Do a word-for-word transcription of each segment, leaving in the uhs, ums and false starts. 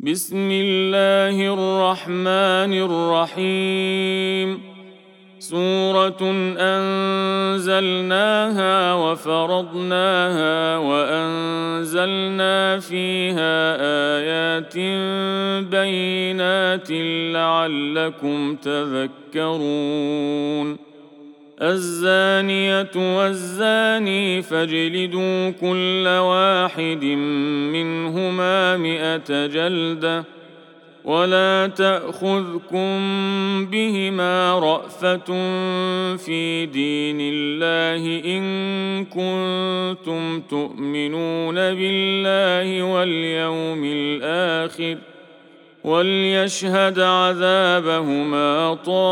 بسم الله الرحمن الرحيم. سورة أنزلناها وفرضناها وأنزلنا فيها آيات بينات لعلكم تذكرون. الزانية والزاني فاجلدوا كل واحد منهما مئة جلدة ولا تأخذكم بهما رأفة في دين الله إن كنتم تؤمنون بالله واليوم الآخر وليشهد عذابهما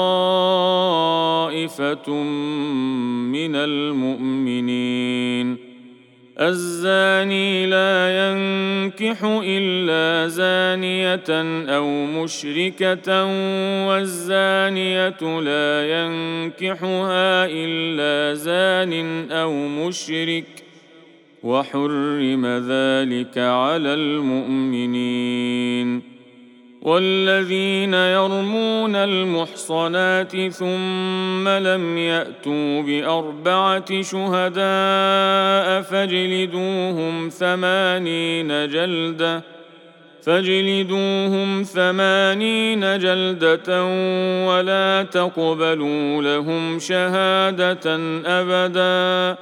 طائفة من المؤمنين. الزاني لا ينكح إلا زانية أو مشركة والزانية لا ينكحها إلا زان أو مشرك وحرم ذلك على المؤمنين. والذين يرمون المحصنات ثم لم يأتوا بأربعة شهداء فاجلدوهم ثمانين جلدة فاجلدوهم ثمانين جلدة ولا تقبلوا لهم شهادة أبدا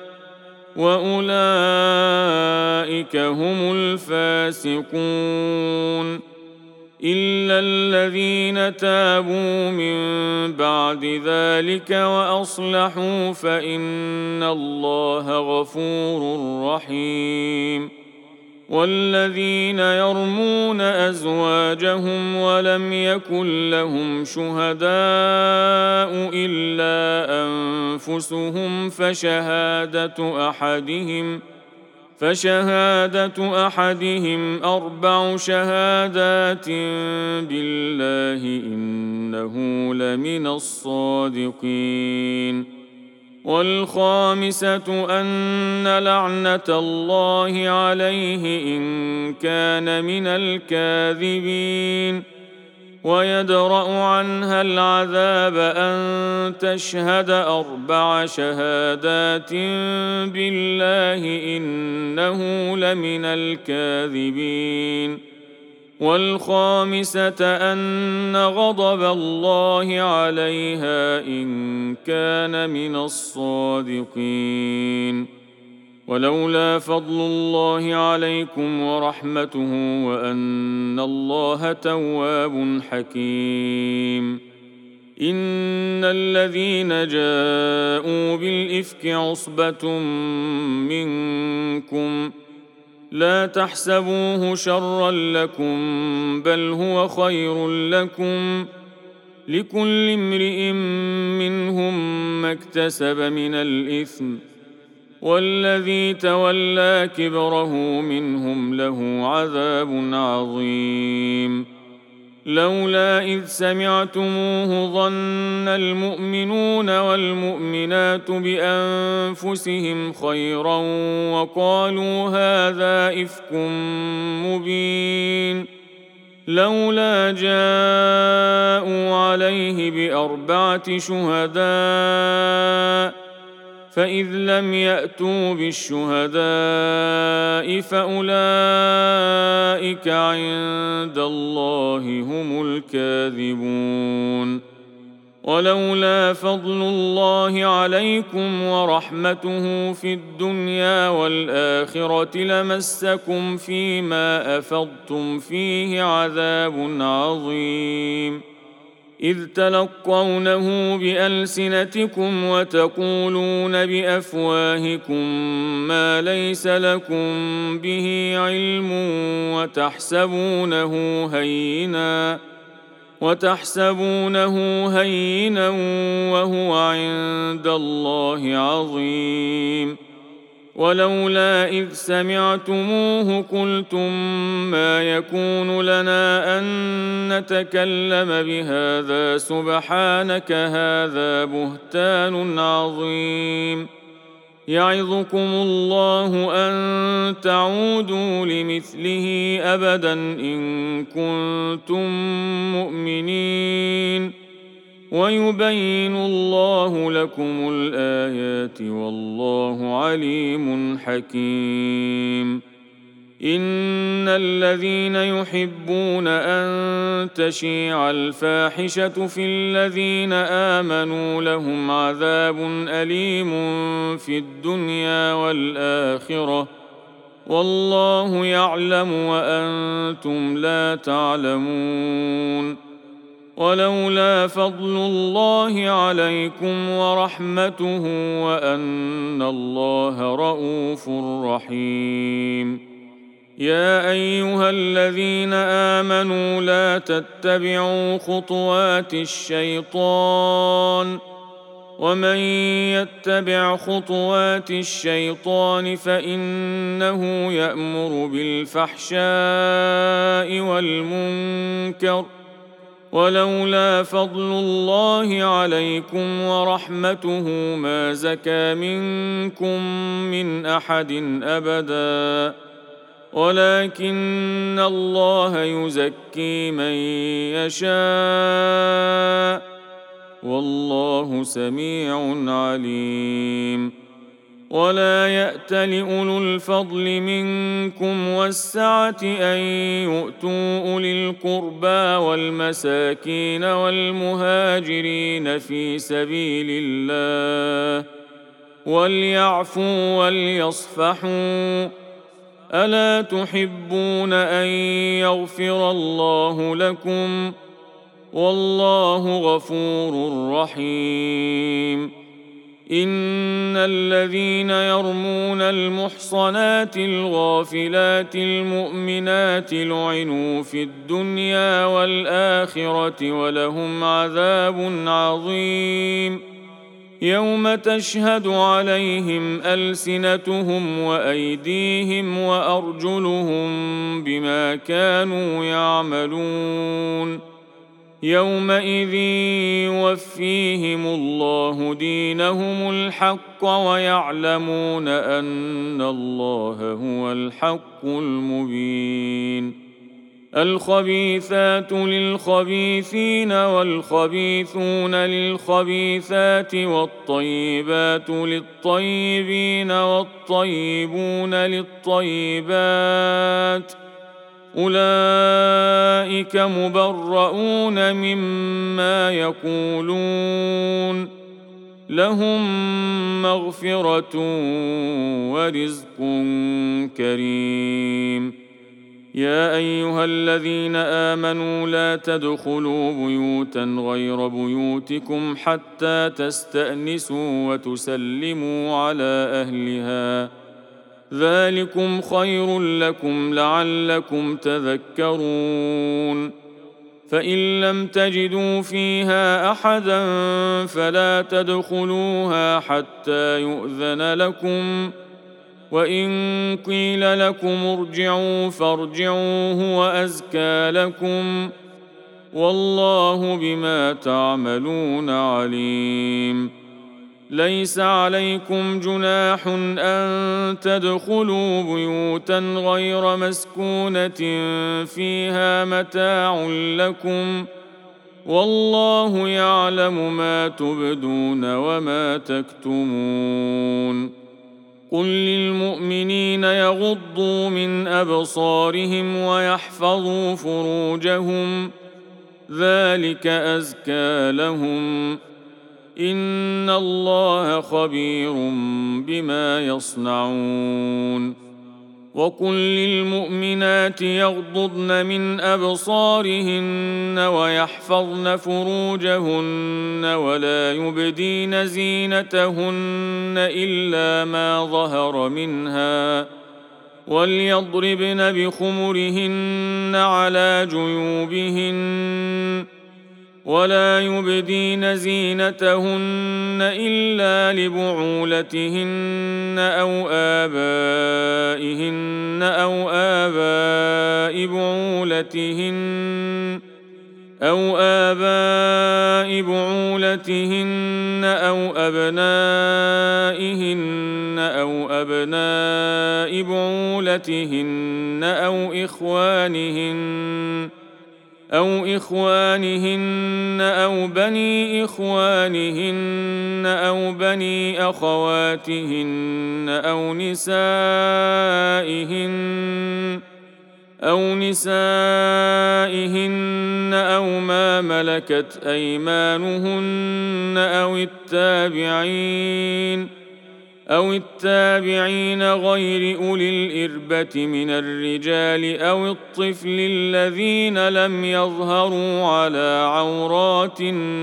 وأولئك هم الفاسقون. إلا الذين تابوا من بعد ذلك وأصلحوا فإن الله غفور رحيم. والذين يرمون أزواجهم ولم يكن لهم شهداء إلا أنفسهم فشهادة أحدهم فشهادة أحدهم أربع شهادات بالله إنه لمن الصادقين. والخامسة أن لعنة الله عليه إن كان من الكاذبين. ويدرأ عنها العذاب أن تشهد أربع شهادات بالله إنه لمن الكاذبين. والخامسة أن غضب الله عليها إن كان من الصادقين. ولولا فضل الله عليكم ورحمته وأن الله تواب حكيم. إن الذين جاءوا بالإفك عصبة منكم لا تحسبوه شرا لكم بل هو خير لكم لكل امرئ منهم ما اكتسب من الإثم والذي تولى كبره منهم له عذاب عظيم. لولا إذ سمعتموه ظن المؤمنون والمؤمنات بأنفسهم خيرا وقالوا هذا إفك مبين. لولا جاءوا عليه بأربعة شهداء فإذ لم يأتوا بالشهداء فأولئك عند الله هم الكاذبون. ولولا فضل الله عليكم ورحمته في الدنيا والآخرة لمسكم فيما أفضتم فيه عذاب عظيم. إذ تلقونه بألسنتكم وتقولون بأفواهكم ما ليس لكم به علم وتحسبونه هينا وتحسبونه هينا وهو عند الله عظيم. ولولا إذ سمعتموه قلتم ما يكون لنا أن نتكلم بهذا سبحانك هذا بهتان عظيم. يعظكم الله أن تعودوا لمثله أبدا إن كنتم مؤمنين ويبين الله لكم الآيات والله عليم حكيم. إن الذين يحبون أن تشيع الفاحشة في الذين آمنوا لهم عذاب أليم في الدنيا والآخرة والله يعلم وأنتم لا تعلمون. ولولا فضل الله عليكم ورحمته وأن الله رءوف رحيم. يا أيها الذين آمنوا لا تتبعوا خطوات الشيطان ومن يتبع خطوات الشيطان فإنه يأمر بالفحشاء والمنكر ولولا فضل الله عليكم ورحمته ما زكى منكم من أحد أبدا ولكن الله يزكي من يشاء والله سميع عليم. ولا يأت لأولو الفضل منكم والسعة أن يؤتوا أولي القربى والمساكين والمهاجرين في سبيل الله وليعفوا وليصفحوا ألا تحبون أن يغفر الله لكم والله غفور رحيم. إن الذين يرمون المحصنات الغافلات المؤمنات لعنوا في الدنيا والآخرة ولهم عذاب عظيم يوم تشهد عليهم ألسنتهم وأيديهم وأرجلهم بما كانوا يعملون يومئذ يوفيهم الله دينهم الحق ويعلمون أن الله هو الحق المبين. الخبيثات للخبيثين والخبيثون للخبيثات والطيبات للطيبين والطيبون للطيبات أولئك مبرؤون مما يقولون لهم مغفرة ورزق كريم. يا أيها الذين آمنوا لا تدخلوا بيوتا غير بيوتكم حتى تستأنسوا وتسلموا على أهلها ذلكم خير لكم لعلكم تذكرون. فإن لم تجدوا فيها أحدا فلا تدخلوها حتى يؤذن لكم وإن قيل لكم ارجعوا فارجعوا هو أزكى لكم والله بما تعملون عليم. ليس عليكم جناح أن تدخلوا بيوتا غير مسكونة فيها متاع لكم والله يعلم ما تبدون وما تكتمون. قل للمؤمنين يغضوا من أبصارهم ويحفظوا فروجهم ذلك أزكى لهم إن الله خبير بما يصنعون. وقل للمؤمنات يغضضن من أبصارهن ويحفظن فروجهن ولا يبدين زينتهن إلا ما ظهر منها وليضربن بخمرهن على جيوبهن ولا يبدين زينتهن إلا لبعولتهن أو آبائهن أو آباء بعولتهن أو آباء بعولتهن أو أبنائهن أو أبناء بعولتهن أو إخوانهن أو إخوانهن أو بني إخوانهن أو بني أخواتهن أو نسائهن أو نسائهن أو ما ملكت أيمانهن أو التابعين أو التابعين غير أولي الإربة من الرجال أو الطفل الذين لم يظهروا على عورات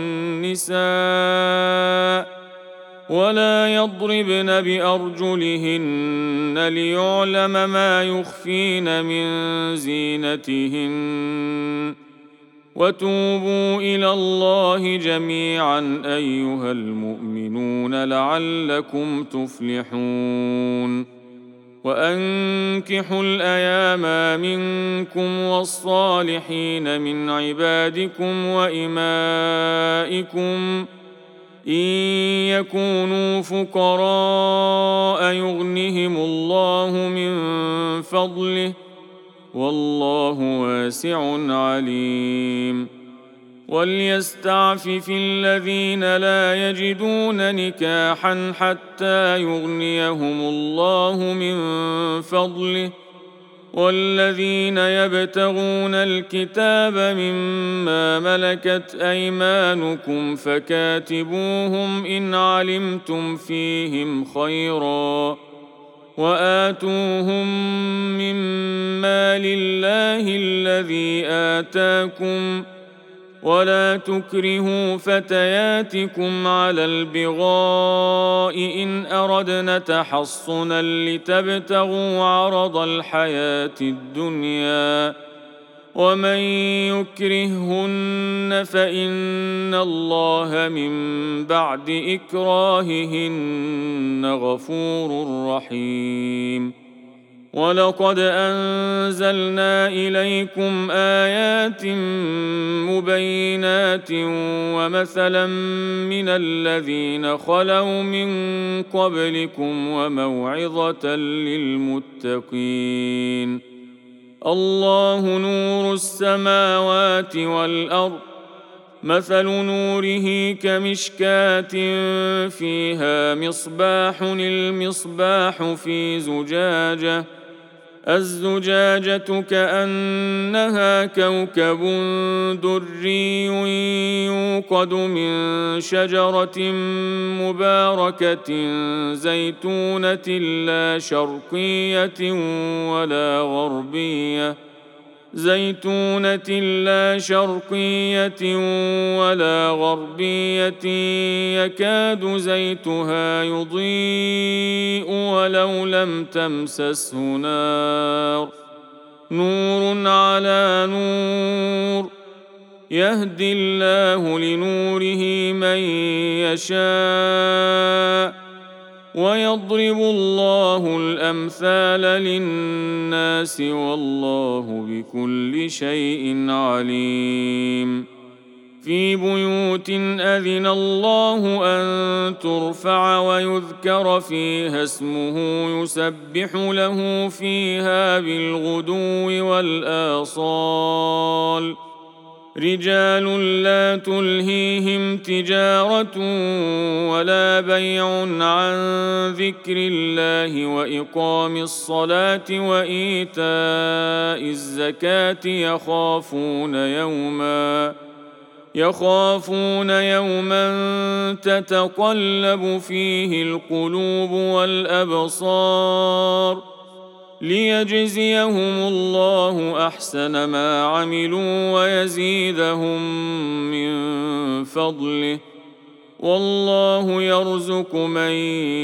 النساء ولا يضربن بأرجلهن ليعلم ما يخفين من زينتهن وتوبوا إلى الله جميعا أيها المؤمنون لعلكم تفلحون وأنكحوا الأيام منكم والصالحين من عبادكم وإمائكم إن يكونوا فقراء يغنهم الله من فضله والله واسع عليم وليستعفف الذين لا يجدون نكاحا حتى يغنيهم الله من فضله والذين يبتغون الكتاب مما ملكت أيمانكم فكاتبوهم إن علمتم فيهم خيرا وآتوهم مما لله الذي آتاكم ولا تكرهوا فتياتكم على البغاء إن أردن تحصنا لتبتغوا عرض الحياة الدنيا ومن يكرههن فإن الله من بعد إكراههن غفور رحيم ولقد أنزلنا إليكم آيات مبينات ومثلا من الذين خلوا من قبلكم وموعظة للمتقين الله نور السماوات والأرض مثل نوره كمشكاة فيها مصباح المصباح في زجاجة الزجاجة كأنها كوكب دري يوقد من شجرة مباركة زيتونة لا شرقية ولا غربية زيتونة لا شرقية ولا غربية يكاد زيتها يضيء ولو لم تمسسه نار نور على نور يهدي الله لنوره من يشاء ويضرب الله الأمثال للناس والله بكل شيء عليم في بيوت أذن الله أن ترفع ويذكر فيها اسمه يسبح له فيها بالغدو والآصال رجال لا تلهيهم تجارة ولا بيع عن ذكر الله وإقام الصلاة وإيتاء الزكاة يخافون يوما يخافون يوما تتقلب فيه القلوب والأبصار ليجزيهم الله أحسن ما عملوا ويزيدهم من فضله والله يرزق من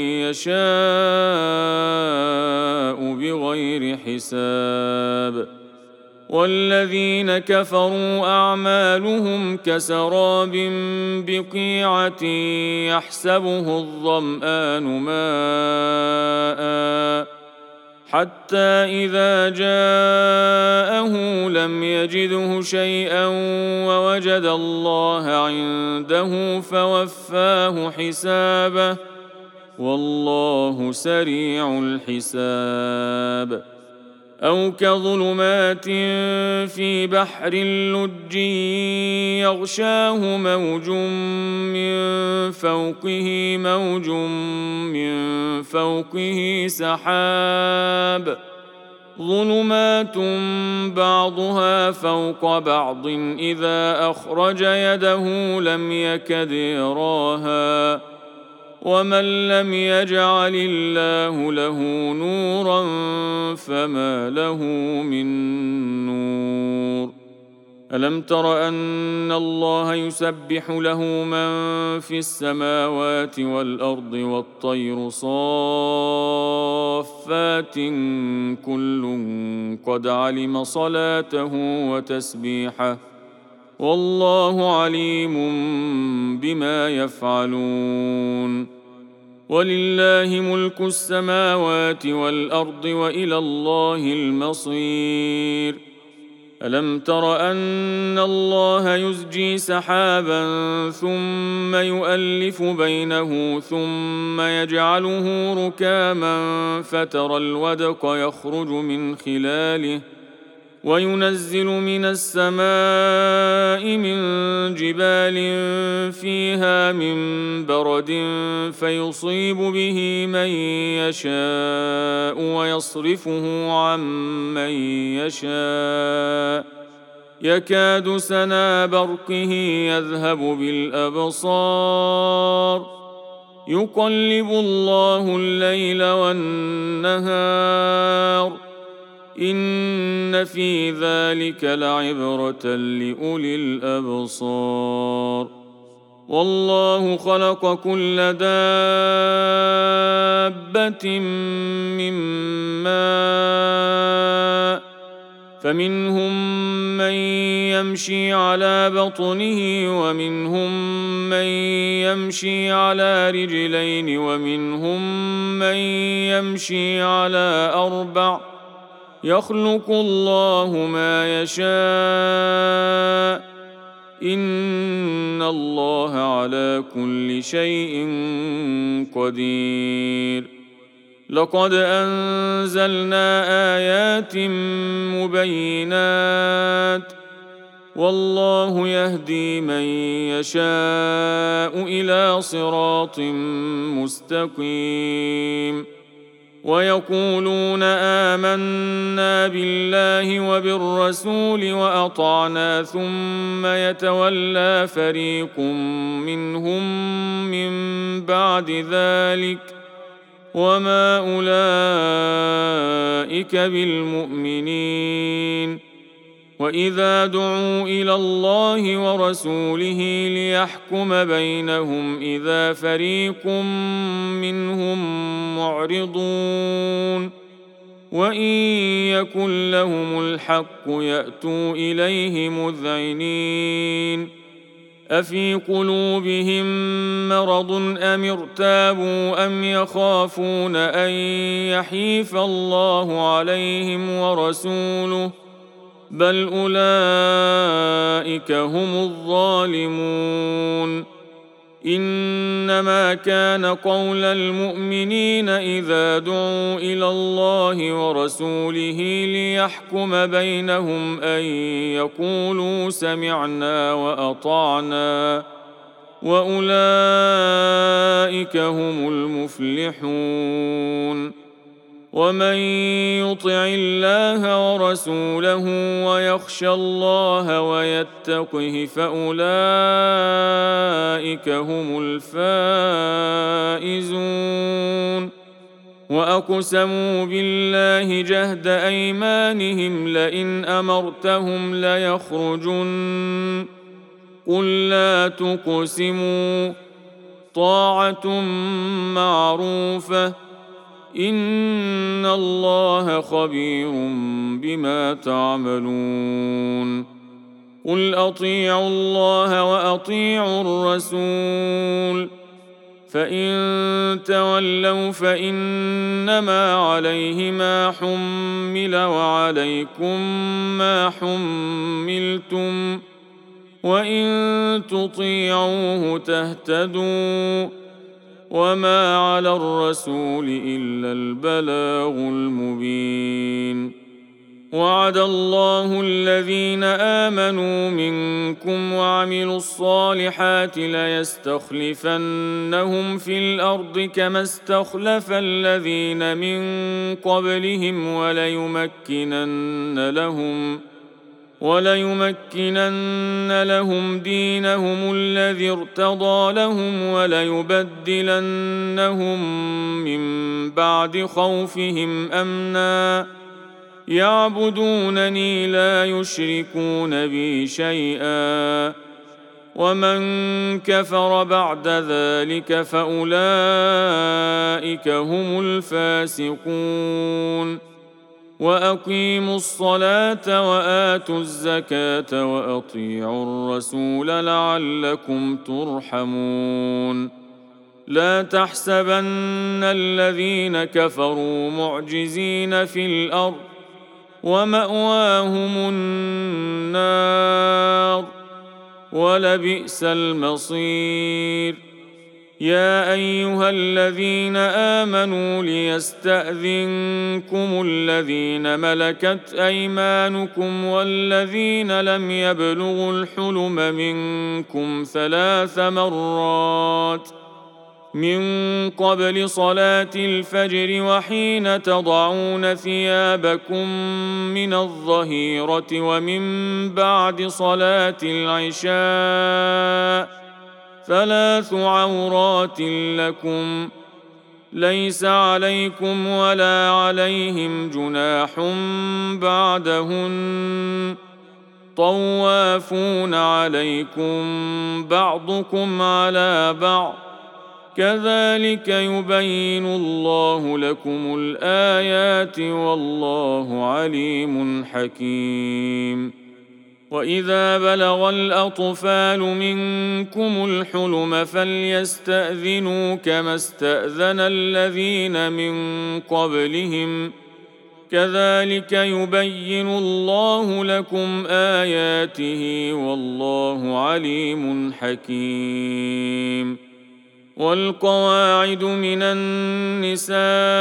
يشاء بغير حساب والذين كفروا أعمالهم كسراب بقيعة يحسبه الظمآن ماءً حتى إذا جاءه لم يجده شيئا ووجد الله عنده فوفاه حسابه والله سريع الحساب. أو كظلمات في بحر لج يغشاه موج من فوقه موج من فوقه سحاب ظلمات بعضها فوق بعض إذا أخرج يده لم يكد يراها ومن لم يجعل الله له نورا فما له من نور. ألم تر أن الله يسبح له من في السماوات والأرض والطير صافات كل قد علم صلاته وتسبيحه والله عليم بما يفعلون. ولله ملك السماوات والأرض وإلى الله المصير. ألم تر أن الله يزجي سحابا ثم يؤلف بينه ثم يجعله ركاما فترى الودق يخرج من خلاله وينزل من السماء من جبال فيها من برد فيصيب به من يشاء ويصرفه عن من يشاء يكاد سنا برقه يذهب بالأبصار يقلب الله الليل والنهار إن في ذلك لعبرة لأولي الأبصار. والله خلق كل دابة من ماء فمنهم من يمشي على بطنه ومنهم من يمشي على رجلين ومنهم من يمشي على أربع يخلق الله ما يشاء إن الله على كل شيء قدير. لقد أنزلنا آيات مبينات والله يهدي من يشاء إلى صراط مستقيم. ويقولون آمنا بالله وبالرسول وأطعنا ثم يتولى فريق منهم من بعد ذلك وما أولئك بالمؤمنين. وإذا دعوا إلى الله ورسوله ليحكم بينهم إذا فريق منهم معرضون وإن يكن لهم الحق يأتوا إليه مذعنين. أفي قلوبهم مرض أم ارتابوا أم يخافون أن يحيف الله عليهم ورسوله بل أولئك هم الظالمون. إنما كان قول المؤمنين إذا دعوا إلى الله ورسوله ليحكم بينهم أن يقولوا سمعنا وأطعنا وأولئك هم المفلحون. ومن يطع الله ورسوله ويخشى الله ويتقه فأولئك هم الفائزون. وأقسموا بالله جهد أيمانهم لئن أمرتهم ليخرجن قل لا تقسموا طاعة معروفة إن الله خبير بما تعملون. قل أطيعوا الله وأطيعوا الرسول فإن تولوا فإنما عليه ما حمل وعليكم ما حملتم وإن تطيعوه تهتدوا وما على الرسول إلا البلاغ المبين. وعد الله الذين آمنوا منكم وعملوا الصالحات ليستخلفنهم في الأرض كما استخلف الذين من قبلهم وليمكنن لهم وليمكنن لهم دينهم الذي ارتضى لهم وليبدلنهم من بعد خوفهم أمنا يعبدونني لا يشركون بي شيئا ومن كفر بعد ذلك فأولئك هم الفاسقون. وأقيموا الصلاة وآتوا الزكاة وأطيعوا الرسول لعلكم ترحمون. لا تحسبن الذين كفروا معجزين في الأرض ومأواهم النار ولبئس المصير. يا أيها الذين آمنوا ليستأذنكم الذين ملكت أيمانكم والذين لم يبلغوا الحلم منكم ثلاث مرات من قبل صلاة الفجر وحين تضعون ثيابكم من الظهيرة ومن بعد صلاة العشاء ثلاث عورات لكم ليس عليكم ولا عليهم جناح بعدهن طوافون عليكم بعضكم على بعض كذلك يبين الله لكم الآيات والله عليم حكيم. وإذا بلغ الأطفال منكم الحلم فليستأذنوا كما استأذن الذين من قبلهم كذلك يبين الله لكم آياته والله عليم حكيم. والقواعد من النساء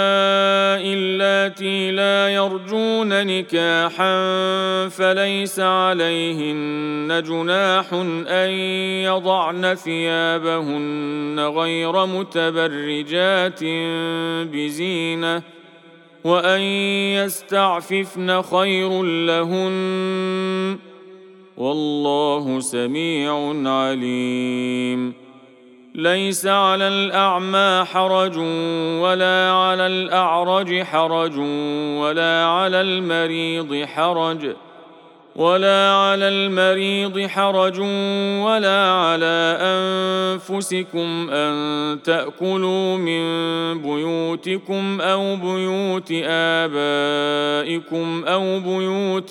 اللاتي لا يرجون نكاحا فليس عليهن جناح أن يضعن ثيابهن غير متبرجات بزينة وأن يستعففن خير لهن والله سميع عليم. ليس على الأعمى حرج ولا على الأعرج حرج ولا على المريض حرج ولا على المريض حرج ولا على أنفسكم أن تأكلوا من بيوتكم أو بيوت آبائكم أو بيوت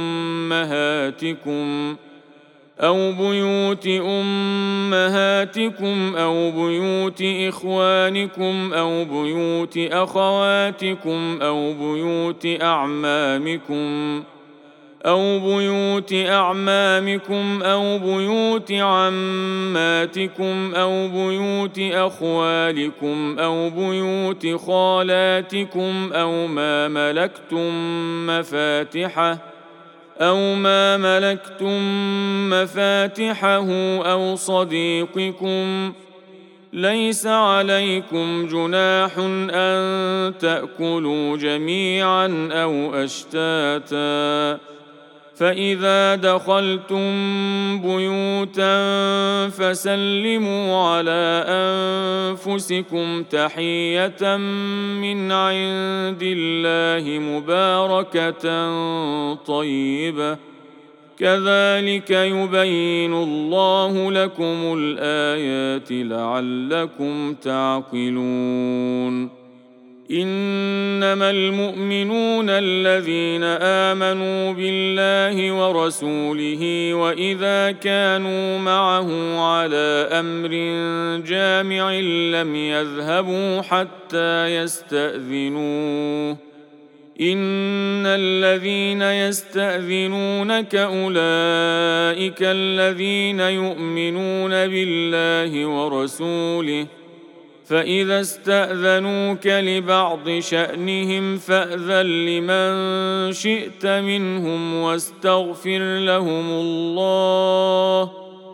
أمهاتكم أو بيوت أمهاتكم أو بيوت إخوانكم أو بيوت أخواتكم أو بيوت أعمامكم أو بيوت أعمامكم أو بيوت عماتكم أو بيوت أخوالكم أو بيوت خالاتكم أو ما ملكتم مفاتحه أو ما ملكتم مفاتحه أو صديقكم ليس عليكم جناح أن تأكلوا جميعا أو أشتاتا فإذا دخلتم بيوتا فسلموا على أنفسكم تحية من عند الله مباركة طيبة كذلك يبين الله لكم الآيات لعلكم تعقلون. إنما المؤمنون الذين آمنوا بالله ورسوله وإذا كانوا معه على أمر جامع لم يذهبوا حتى يستأذنوه إن الذين يستأذنونك أولئك الذين يؤمنون بالله ورسوله فإذا استأذنوك لبعض شأنهم فأذن لمن شئت منهم واستغفر لهم الله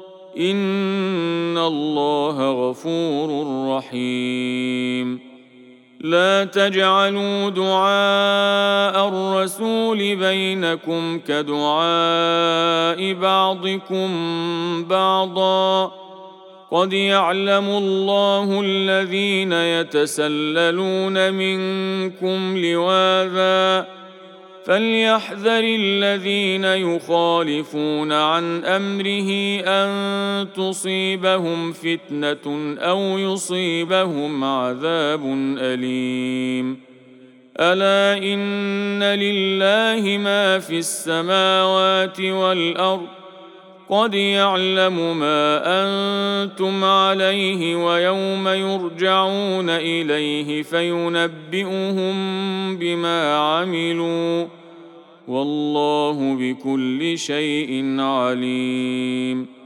إن الله غفور رحيم لا تجعلوا دعاء الرسول بينكم كدعاء بعضكم بعضا قد يعلم الله الذين يتسللون منكم لواذا فليحذر الذين يخالفون عن أمره أن تصيبهم فتنة أو يصيبهم عذاب أليم ألا إن لله ما في السماوات والأرض قد يعلم ما أنتم عليه ويوم يرجعون إليه فينبئهم بما عملوا والله بكل شيء عليم